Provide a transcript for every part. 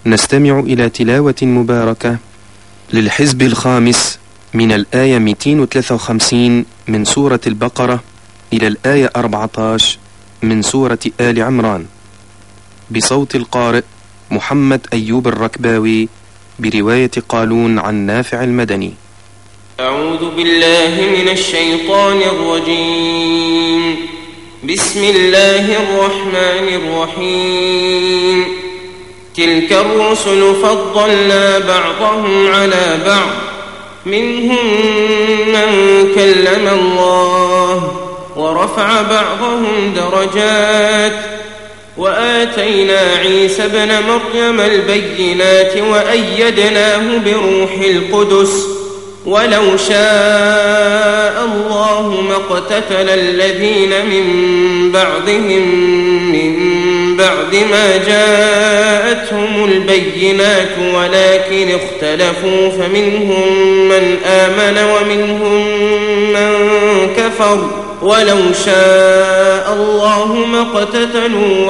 نستمع إلى تلاوة مباركة للحزب الخامس من الآية 253 من سورة البقرة إلى الآية 14 من سورة آل عمران، بصوت القارئ محمد أيوب الركباوي، برواية قالون عن نافع المدني. أعوذ بالله من الشيطان الرجيم. بسم الله الرحمن الرحيم. تلك الرسل فضلنا بعضهم على بعض، منهم من كلم الله ورفع بعضهم درجات، وآتينا عيسى ابن مريم البينات وأيدناه بروح القدس، ولو شاء الله ما اقتتل الذين من بعدهم من بعد ما جاءتهم البينات ولكن اختلفوا، فمنهم من آمن ومنهم من كفر، ولو شاء الله ما اقتتلوا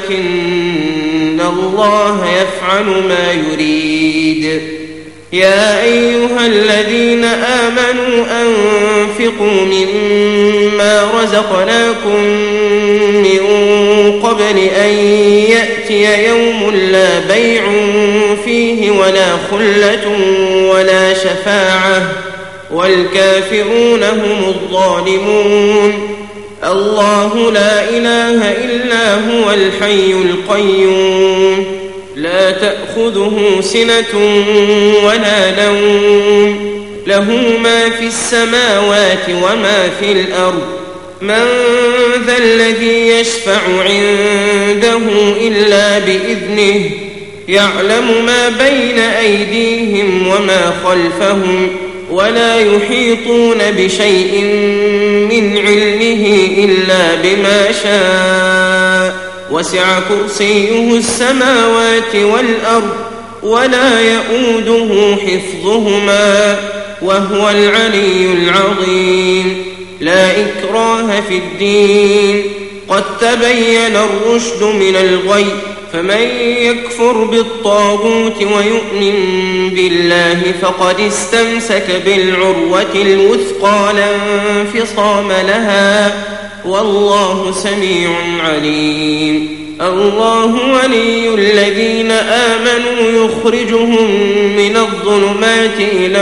ولكن الله يفعل ما يريد. يا أيها الذين آمنوا أنفقوا مما رزقناكم من قبل أن يأتي يوم لا بيع فيه ولا خلة ولا شفاعة والكافرون هم الظالمون. الله لا إله إلا هو الحي القيوم، لا تأخذه سنة ولا نوم، له ما في السماوات وما في الأرض. من ذا الذي يشفع عنده إلا بإذنه، يعلم ما بين أيديهم وما خلفهم، ولا يحيطون بشيء من علمه إلا بما شاء، وسع كرسيه السماوات والأرض ولا يؤوده حفظهما وهو العلي العظيم. لا إكراه في الدين، قد تبين الرشد من الغي، فمن يكفر بالطاغوت ويؤمن بالله فقد استمسك بالعروة الوثقى لا انفصام لها، والله سميع عليم. الله ولي الذين آمنوا يخرجهم من الظلمات إلى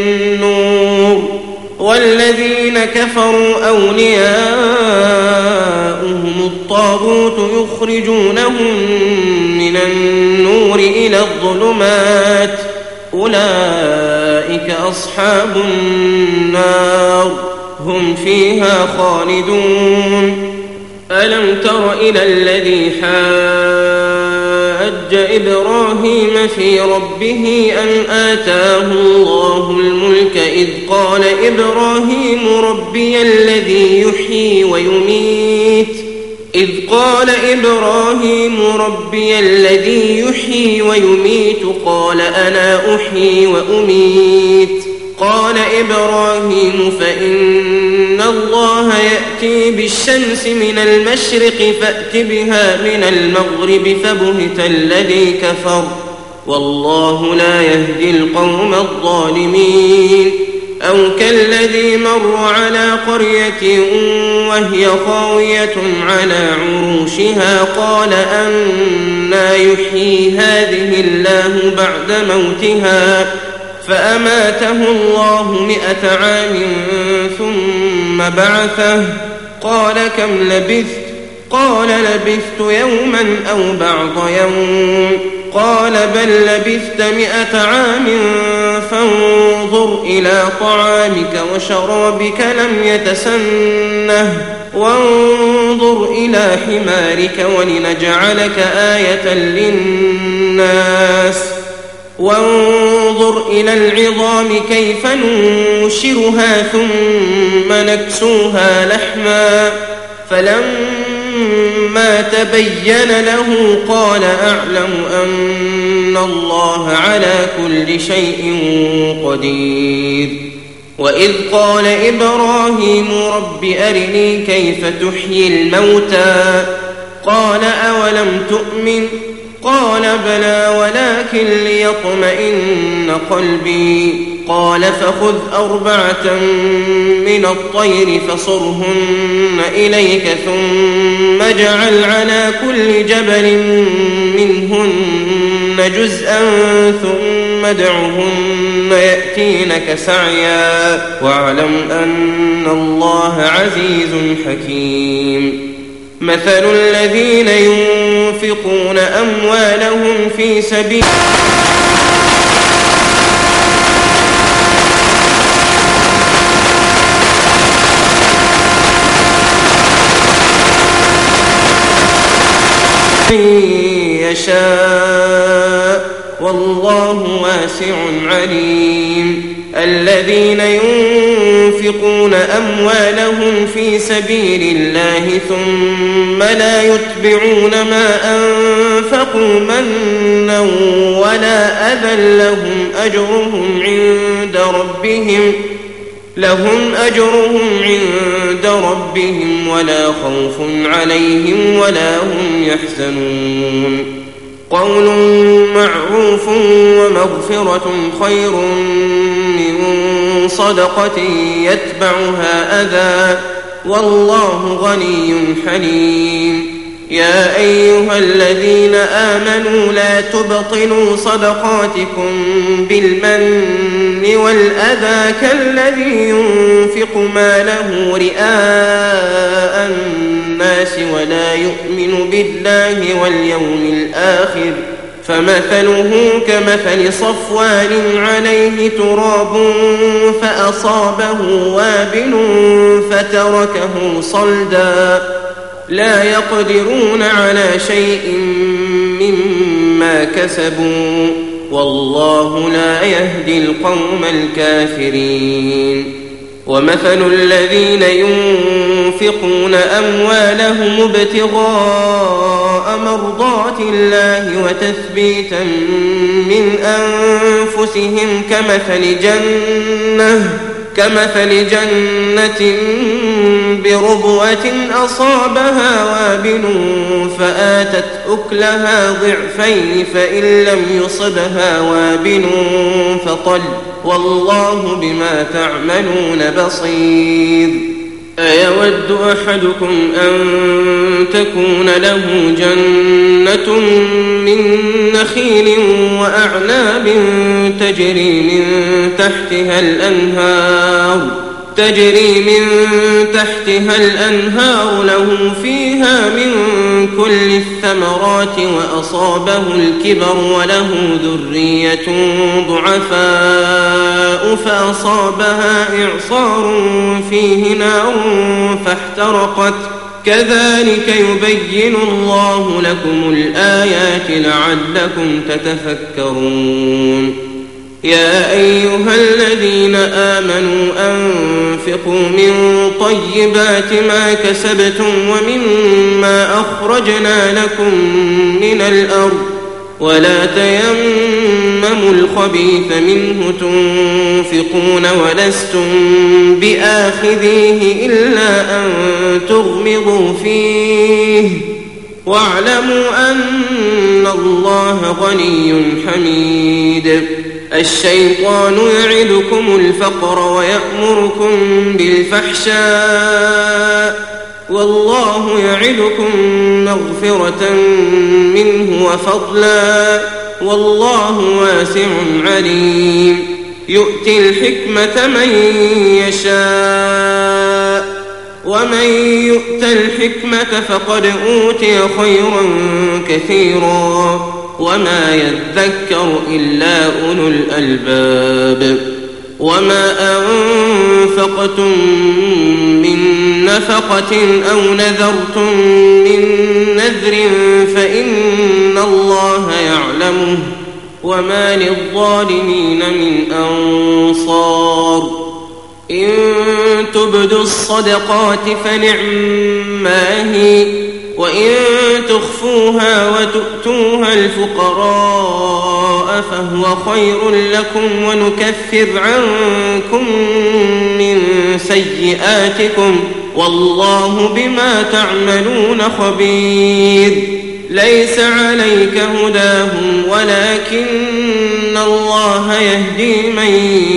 النور، والذين كفروا أولياؤهم الطاغوت يخرجونهم من النور إلى الظلمات، أولئك أصحاب النار هم فيها خالدون. ألم تر إلى الذي حاج إبراهيم في ربه أن آتاه الله الملك، إذ قال إبراهيم ربي الذي يحيي ويميت، قال أنا أحيي وأميت. قال إبراهيم فإن الله يأتي بالشمس من المشرق فأت بها من المغرب، فبهت الذي كفر، والله لا يهدي القوم الظالمين. أو كالذي مر على قرية وهي خاوية على عروشها، قال أنى يحيي هذه الله بعد موتها، فأماته الله 100 عام ثم بعثه، قال كم لبثت؟ قال لبثت يوما أو بعض يوم، قال بل لبثت 100 عام فانظر إلى طعامك وشرابك لم يتسنه، وانظر إلى حمارك ولنجعلك آية للناس، وانظر إلى العظام كيف ننشرها ثم نكسوها لحما، فلما تبين له قال أعلم أن الله على كل شيء قدير. وإذ قال إبراهيم رب أرني كيف تحيي الموتى، قال أولم تؤمن؟ قال بلى ولكن ليطمئن قلبي. قال فخذ 4 من الطير فصرهن إليك ثم اجعل على كل جبل منهن جزءا ثم ادعهن يأتينك سعيا واعلم أن الله عزيز حكيم. مثل الذين ينفقون أموالهم في سبيل يشاء والله واسع عليم. الذين ينفقون أموالهم في سبيل الله ثم لا يتبعون ما أنفقوا منا ولا أذى لهم أجرهم عند ربهم ولا خوف عليهم ولا هم يحزنون. قول معروف ومغفرة خير من صدقة يتبعها أذى والله غني حليم. يا أيها الذين آمنوا لا تبطلوا صدقاتكم بالمن والأذى كالذي ينفق ماله رئاء الناس ولا يؤمن بالله واليوم الآخر فمثله كمثل صفوان عليه تراب فأصابه وابل فتركه صلدا لا يقدرون على شيء مما كسبوا والله لا يهدي القوم الكافرين. ومثل الذين ينفقون أموالهم ابتغاء مرضات الله وتثبيتا من أنفسهم كمثل جنة بربوة أصابها وابل فآتت أكلها ضعفين فإن لم يصبها وابل فطل والله بما تعملون بصير. أيود أحدكم أن تكون له جنة من نخيل وأعناب تجري من تحتها الأنهار له فيها من كل الثمرات وأصابه الكبر وله ذرية ضعفاء فأصابها إعصار فيه نار فاحترقت كذلك يبين الله لكم الآيات لعلكم تتفكرون. يا أيها الذين آمنوا أنفقوا من طيبات ما كسبتم ومما أخرجنا لكم من الأرض ولا تيمموا الخبيث منه تنفقون ولستم بآخذيه إلا أن تغمضوا فيه واعلموا أن الله غني حميد. الشيطان يعدكم الفقر ويأمركم بالفحشاء والله يعدكم مغفرة منه وفضلا والله واسع عليم. يؤتي الحكمة من يشاء ومن يؤت الحكمة فقد أوتي خيرا كثيرا وما يذكر إلا أولو الألباب. وما أنفقتم من نفقة أو نذرتم من نذر فإن الله يعلمه وما للظالمين من أنصار. إن تبدوا الصدقات فنعما هي وإن تخفوها وتؤتوها الفقراء فهو خير لكم ونكفر عنكم من سيئاتكم والله بما تعملون خبير. ليس عليك هداهم ولكن الله يهدي من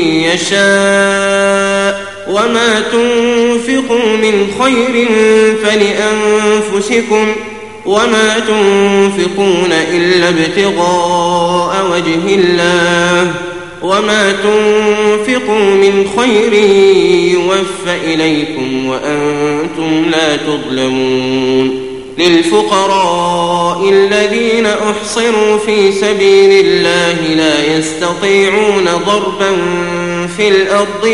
يشاء وما تنفقوا من خير فلأنفسكم وما تنفقون إلا ابتغاء وجه الله وما تنفقوا من خير يوفى إليكم وأنتم لا تظلمون للفقراء الذين أحصروا في سبيل الله لا يستطيعون ضربا في الأرض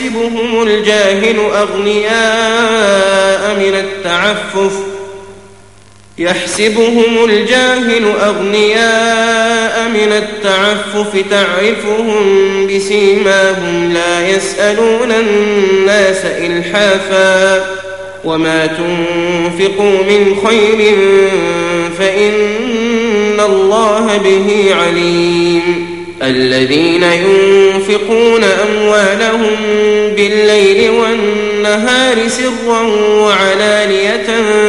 يحسبهم الجاهل أغنياء من التعفف تعرفهم بسيماهم لا يسألون الناس إلحافا وما تنفقوا من خير فإن الله به عليم الذين ينفقون أموالهم بالليل والنهار سرا وعلانية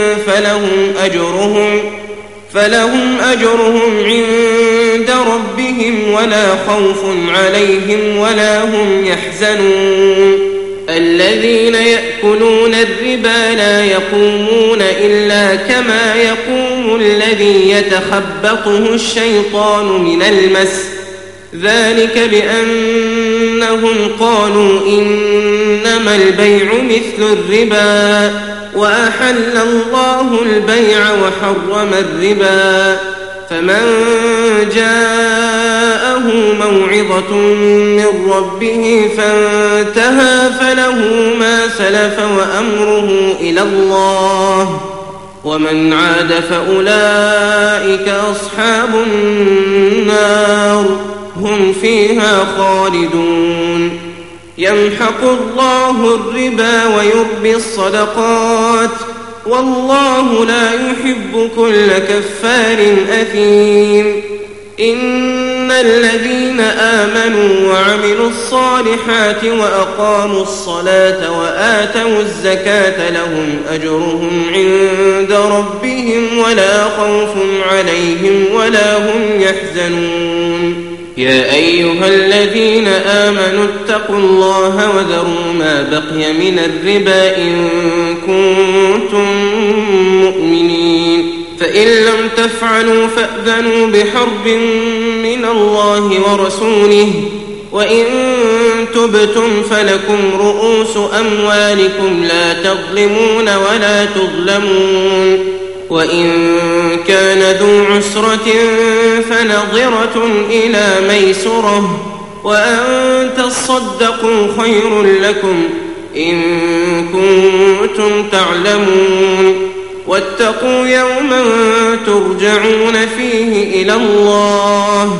فلهم أجرهم عند ربهم ولا خوف عليهم ولا هم يحزنون الذين يأكلون الربا لا يقومون إلا كما يقوم الذي يتخبطه الشيطان من المس ذلك بأنهم قالوا إنما البيع مثل الربا وأحل الله البيع وحرم الربا فمن جاءه موعظة من ربه فانتهى فله ما سلف وأمره إلى الله ومن عاد فأولئك أصحاب النار هم فيها خالدون يمحق الله الربا ويربي الصدقات والله لا يحب كل كفار أثيم إن الذين آمنوا وعملوا الصالحات وأقاموا الصلاة وآتوا الزكاة لهم أجرهم عند ربهم ولا خوف عليهم ولا هم يحزنون يا أيها الذين آمنوا اتقوا الله وذروا ما بقي من الربا إن كنتم مؤمنين فإن لم تفعلوا فأذنوا بحرب من الله ورسوله وإن تبتم فلكم رؤوس أموالكم لا تظلمون ولا تظلمون وإن كان ذو عسرة فنظرة إلى ميسرة وأن تصدقوا خير لكم إن كنتم تعلمون واتقوا يوما ترجعون فيه إلى الله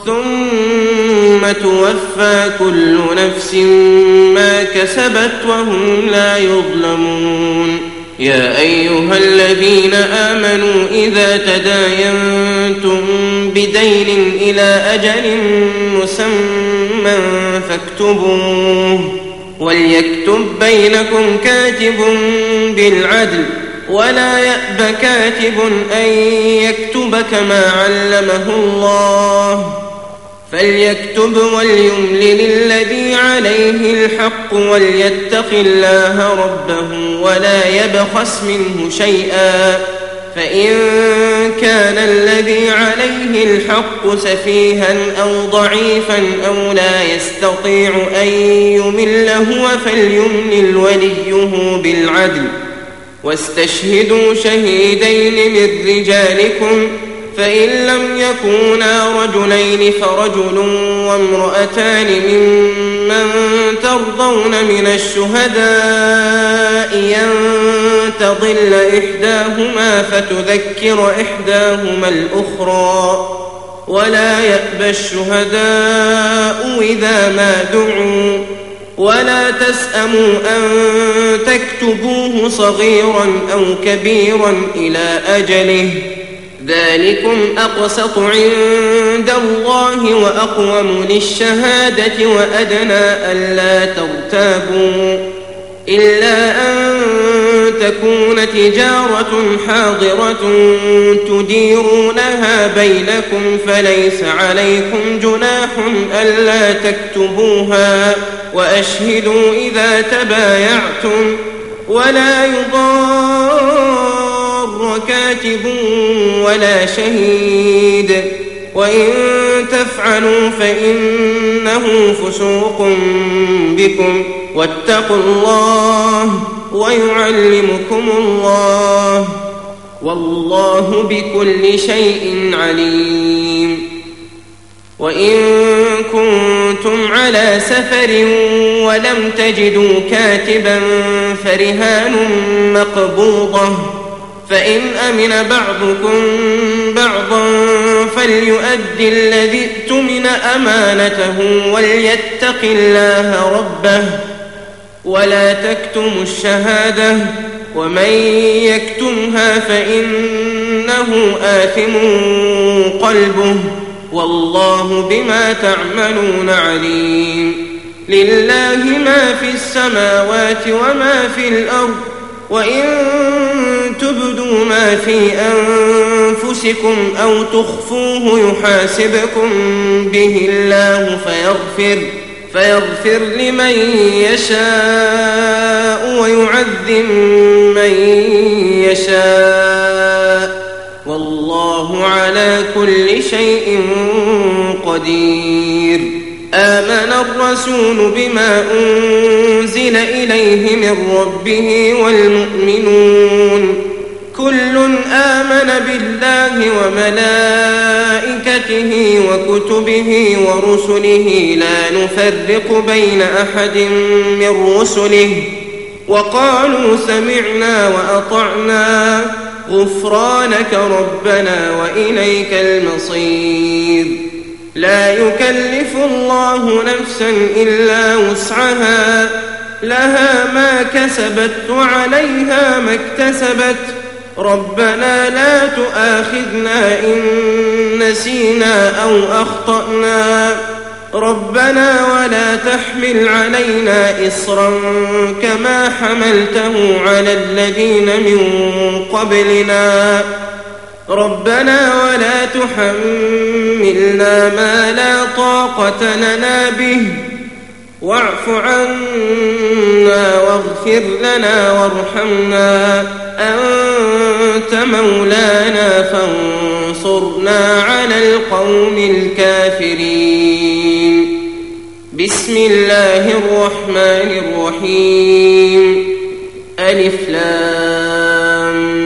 ثم توفى كل نفس ما كسبت وهم لا يظلمون يا أيها الذين آمنوا إذا تداينتم بدين إلى أجل مسمى فاكتبوه وليكتب بينكم كاتب بالعدل ولا يأب كاتب أن يكتب كما علمه الله فليكتب وليملل الذي عليه الحق وليتق الله ربه ولا يبخس منه شيئا فإن كان الذي عليه الحق سفيها أو ضعيفا أو لا يستطيع أن يمل هو فليملل وليه بالعدل واستشهدوا شهيدين من رجالكم فإن لم يكونا رجلين فرجل وامرأتان ممن ترضون من الشهداء أن تضل إحداهما فتذكر إحداهما الأخرى ولا يأبى الشهداء إذا ما دعوا ولا تسأموا أن تكتبوه صغيرا أو كبيرا إلى أجله ذلكم أقسط عند الله وأقوم للشهادة وأدنى ألا ترتابوا إلا أن تكون تجارة حاضرة تديرونها بينكم فليس عليكم جناح ألا تكتبوها وأشهدوا إذا تبايعتم ولا يضار كاتب ولا شهيد وإن تفعلوا فإنه فسوق بكم واتقوا الله ويعلمكم الله والله بكل شيء عليم. وإن كنتم على سفر ولم تجدوا كاتبا فرهان مقبوضة فإن أمن بعضكم بعضا فليؤدي الذي اؤتمن أمانته وليتق الله ربه ولا تكتموا الشهادة ومن يكتمها فإنه آثم قلبه والله بما تعملون عليم. لله ما في السماوات وما في الأرض وإن تبدوا ما في أنفسكم أو تخفوه يحاسبكم به الله فيغفر لمن يشاء ويعذب من يشاء والله على كل شيء قدير. آمن الرسول بما أنزل إليه من ربه والمؤمنون كل آمن بالله وملائكته وكتبه ورسله لا نفرق بين أحد من رسله وقالوا سمعنا وأطعنا غفرانك ربنا وإليك المصير. لا يكلف الله نفسا إلا وسعها لها ما كسبت وعليها ما اكتسبت ربنا لا تؤاخذنا إن نسينا أو أخطأنا ربنا ولا تحمل علينا إصرا كما حملته على الذين من قبلنا ربنا ولا تحملنا ما لا طاقة لنا به واعف عنا واغفر لنا وارحمنا أنت مولانا فانصرنا على القوم الكافرين. بسم الله الرحمن الرحيم ألف لام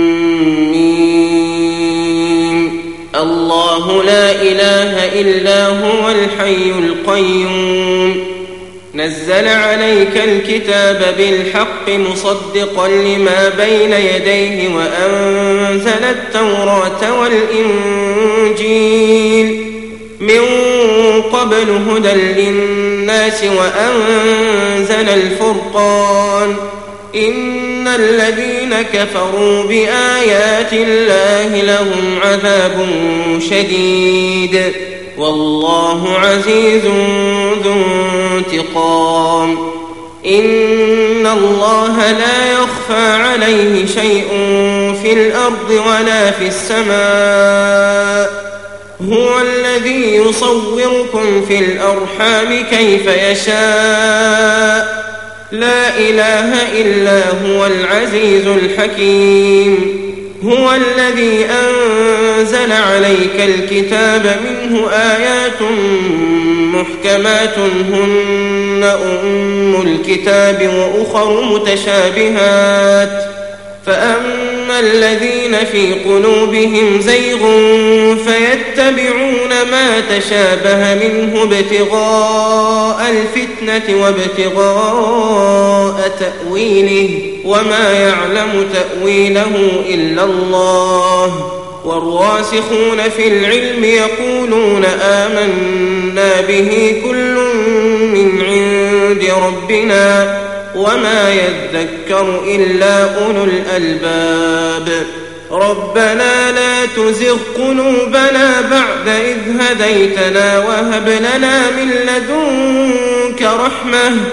الله لا إله إلا هو الحي القيوم نزل عليك الكتاب بالحق مصدقا لما بين يديه وأنزل التوراة والإنجيل من قبل هدى للناس وأنزل الفرقان إن الذين كفروا بآيات الله لهم عذاب شديد والله عزيز ذو انتقام. إن الله لا يخفى عليه شيء في الأرض ولا في السماء هو الذي يصوركم في الأرحام كيف يشاء لا إله إلا هو العزيز الحكيم. هو الذي أنزل عليك الكتاب منه آيات محكمات هن أم الكتاب وأخر متشابهات فأما الذين في قلوبهم زيغ فيتبعون ما تشابه منه ابتغاء الفتنة وابتغاء تأويله وما يعلم تأويله إلا الله والراسخون في العلم يقولون آمنا به كل من عند ربنا وما يذكر إلا أولو الألباب. ربنا لا تزغ قلوبنا بعد إذ هديتنا وهب لنا من لدنك رحمة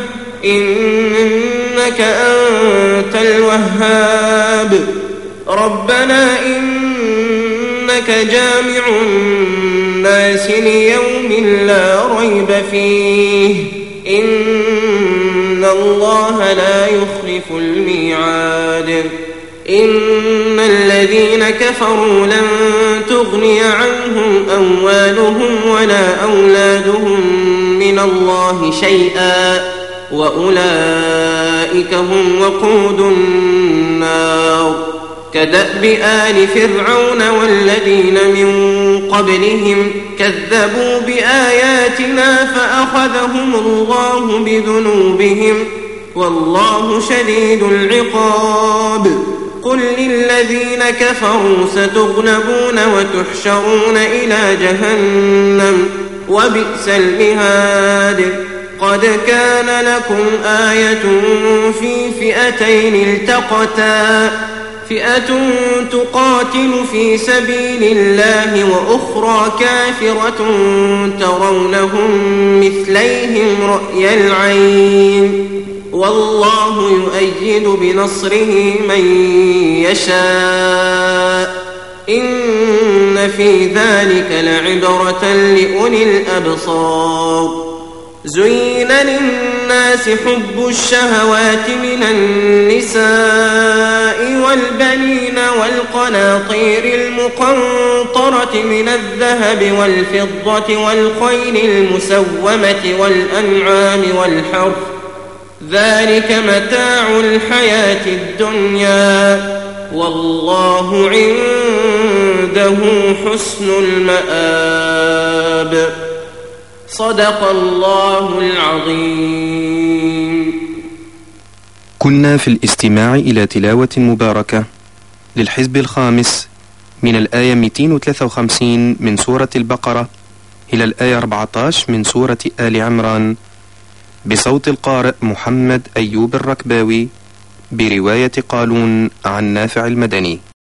إنك أنت الوهاب ربنا إنك جامع الناس ليوم لا ريب فيه إن الله لا يخلف الميعاد إن الذين كفروا لن تغني عنهم أموالهم ولا أولادهم من الله شيئا وأولئك هم وقود النار كدأب آل فرعون والذين من قبلهم كذبوا بآياتنا فأخذهم الله بذنوبهم والله شديد العقاب قل للذين كفروا ستغلبون وتحشرون إلى جهنم وبئس المهاد قد كان لكم آية في فئتين التقتا فئة تقاتل في سبيل الله وأخرى كافرة ترونهم مثليهم رأي العين والله يؤيد بنصره من يشاء إن في ذلك لعبرة لأولي الأبصار زين للناس حب الشهوات من النساء والبنين والقناطير المقنطرة من الذهب والفضة والخيل المسومة والأنعام والحرث ذلك متاع الحياة الدنيا والله عنده حسن المآب صدق الله العظيم. كنا في الاستماع إلى تلاوة مباركة للحزب الخامس من الآية 253 من سورة البقرة إلى الآية 14 من سورة آل عمران بصوت القارئ محمد أيوب الركباوي برواية قالون عن نافع المدني.